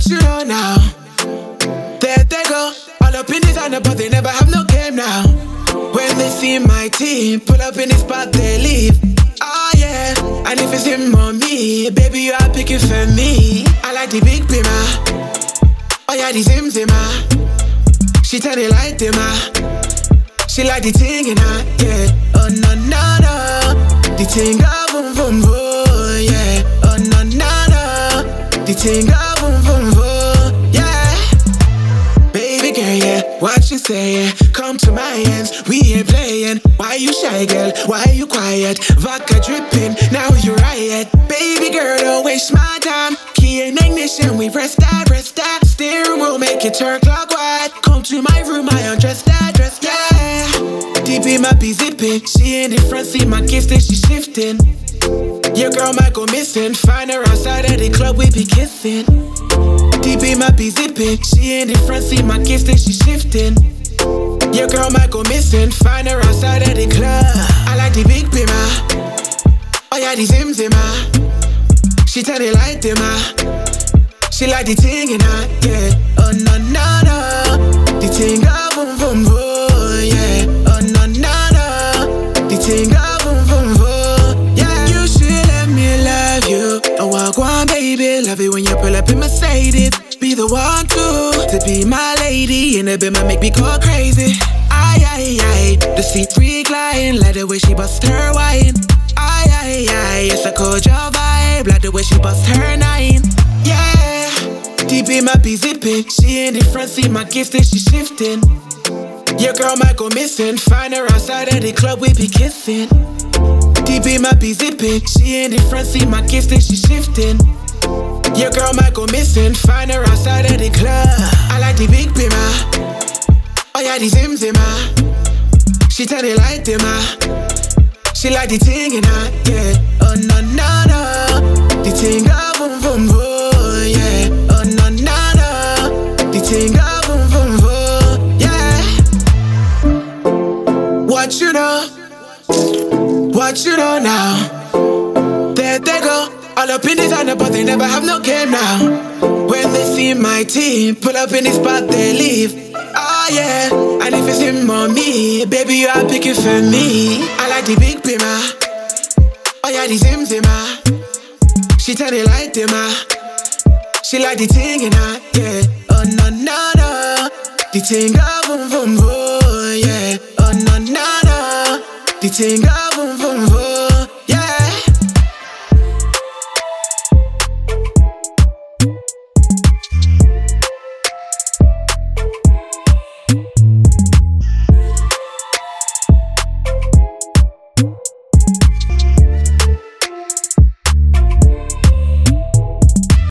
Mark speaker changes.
Speaker 1: you know now? There they go, all up in designer, but they never have no game now. When they see my team pull up in the spot, they leave. Oh yeah, and if it's him or me, baby, you are picking for me. I like the big bimmer. Oh yeah, the zim zimmer. She tell it like dimmer. She like the ting in her, yeah. Oh no no no, the ting go boom boom boom, yeah. Oh no no no, the ting go boom boom boom, yeah. Baby girl, yeah, what you saying? Come to my ends, we ain't playing. Why you shy, girl? Why you quiet? Vodka dripping, now you riot. Baby girl, don't waste my time. Key in ignition, we press that. Steering wheel, make it turn clockwise. Come to my room, I undress that dress, yeah. Deep in my be zipping, she in the front seat, my kiss that she shifting. Your girl might go missing, find her outside of the club, we be kissing. Deep in my be zipping, she in the front seat, my kiss that she shifting. Your girl might go missing, find her outside of the club. I like the big bimmer. Oh yeah, the zim zimmer. She tell it like dimmer. She like the ting in her, yeah. Oh no no no, the ting go boom boom boom, yeah. Oh no no no, the ting go boom boom boom, yeah. You should let me love you. Oh walk one baby, love it when you pull up in Mercedes. Be the one to be my lady, and a bit might make me go crazy. Aye, the seat recline, like the way she bust her wine. Aye, it's a culture vibe, like the way she bust her nine. Yeah, deep in my be zipping, she in the front seat, my gift that she shifting. Your girl might go missing, find her outside of the club, we be kissing. Deep in my be zipping, she in the front seat, my gift that she shifting. Your girl might go missing, find her outside of the club. I like the big bimmer. Oh yeah, the zim zimmer. She tell it like dimmer. She like the ting in her, yeah. Oh no no no, the ting go boom boom boom, yeah. Oh no no no, the ting go boom boom boom, yeah. What you know? What you know now? There they go, all up in designer, but they never have no game now. When they see my team pull up in the spot, they leave. Oh yeah, and if it's him or me, baby, you are picking for me. I like the big bimmer. Oh yeah, the zim zimmer. She tell it like dimmer. She like the ting in her, yeah. Oh no no no, the ting go boom boom boom, yeah. Oh no no no, the ting go